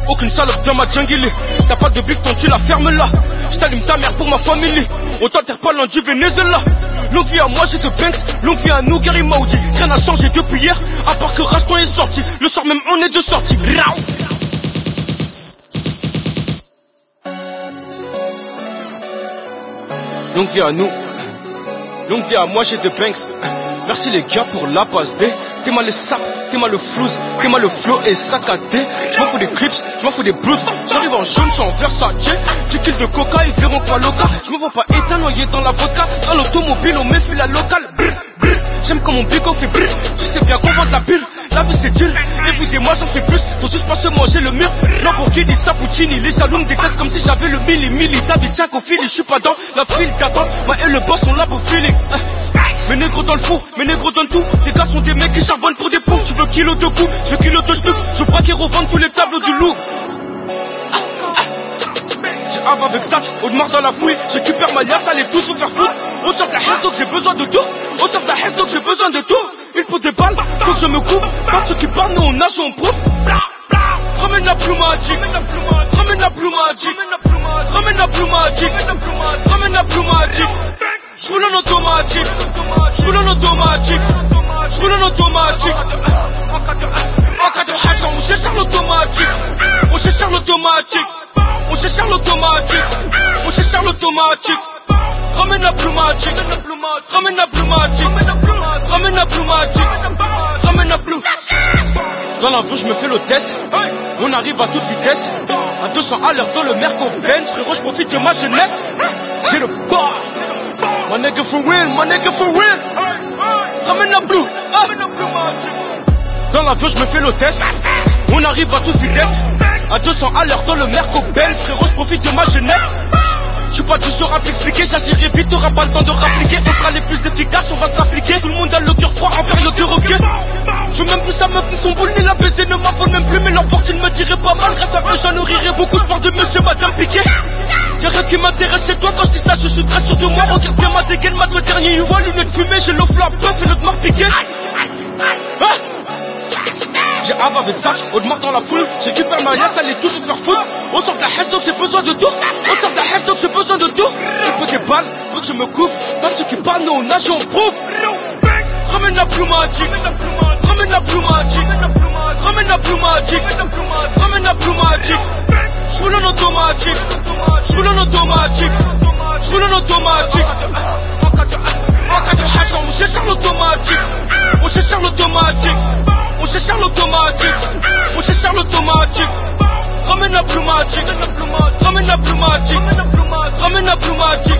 Aucune salope dans ma jungle. T'as pas de bif, ton tu la fermes là. J't'allume ta mère pour ma famille. On t'enterre pas loin du Venezuela. Longue vie à moi j'ai de Banks, longue vie à nous Gary Maudit. Rien n'a changé depuis hier, à part que Raston est sorti. Le soir même on est de sortie. Longue vie à nous, longue vie à moi j'ai de Banks. Merci les gars pour la passe D. T'es mal le sap, t'es mal le flouze, t'es mal le flow et saccadé. J'm'en fous des clips, j'm'en fous des bloods. J'arrive en jaune, j'suis en Versace. 10 kills de coca, ils verront pas local. J'me vois pas éteint noyé dans la vodka. Dans l'automobile, on méfie la locale. J'aime quand mon bigot fait brrr. Tu sais bien qu'on vend de la pile. La vie c'est dur, évidez-moi j'en fais plus. Faut juste pas se manger le mur. Lamborghini, Sapuccini, les jaloux me détestent comme si j'avais le milli. David tiens qu'au fil, j'suis pas dans la file d'attente. Ma et le boss sont là pour feeling. Mes négros dans le four, mes négros donnent tout. Tes gars sont des mecs qui charbonnent pour des poufs. Tu veux kilo de coups, je veux kilo de schnouf. Je veux braquer revendre tous les tableaux du Louvre. J'ai Ava avec Zach, Audemars dans la fouille. J'récupère ma liasse, allez tous se faire foutre. On sort de la haisse donc j'ai besoin de tout. On sort de la haisse donc j'ai besoin de tout. Il faut des balles, faut que je me couvre. Pas ceux qui parlent, nous on nage, on prouve. Ramène la plume magique. Ramène la plume magique. Ramène la plume magique. Ramène la plume magique. J'roule en automatique. J'roule en automatique. J'roule en automatique. En cas de hache, on cherche l'automatique. On cherche l'automatique. On cherche l'automatique. On cherche l'automatique. Ramène la plume magique. Ramène la plume magique. Ramène la plume magique. Ramène la plume. Dans l'avion, je me fais l'hôtesse. On arrive à toute vitesse. À 200 à l'heure dans le Merco-Benz. Frérot, je profite de ma jeunesse. J'ai le bar. My nigga for real, my nigga for real. Ramène la blue. Dans l'avion, je me fais l'hôtesse. On arrive à toute vitesse. À 200 à l'heure dans le Merco-Benz. Frérot, je profite de ma jeunesse. J'suis pas du genre à t'expliquer, j'agirai vite, t'auras pas le temps de rappliquer. On sera les plus efficaces, on va s'appliquer. Tout le monde a le cœur froid en période de requête. Je veux même plus sa meuf ni son boule, ni la baiser ne m'affole même plus. Mais leur fortune me dirait pas mal, grâce à eux j'en rirais beaucoup. J'parle de monsieur madame Piquet. Y'a rien qui m'intéresse chez toi quand je dis ça, je suis très sûr de moi. Regarde bien ma dégaine, ma dernier UA, lunettes fumées, j'ai l'offre la bœuf et l'autre marque piqué. J'ai Ava avec Zach, Audemars dans la foule. J'récupère ma liasse, allez tous se faire foutre. On sort de la hache donc j'ai besoin de tout. On sort de la hache donc j'ai besoin de tout. Il faut des balles, faut que je me couvre. Pas ceux qui parlent, nous on nage, on prouve. Ramène la plume magique. Ramène la plume magique. Ramène la plume magique. Ramène la plume magique. J'roule en automatique. J'roule en automatique. J'roule en automatique. En cas de hache, on cherche l'automatique. On cherche l'automatique. On cherche l'automatique. On cherche l'automatique. Ramène la plume magique. Ramène la plume magique. Ramène la plume magique.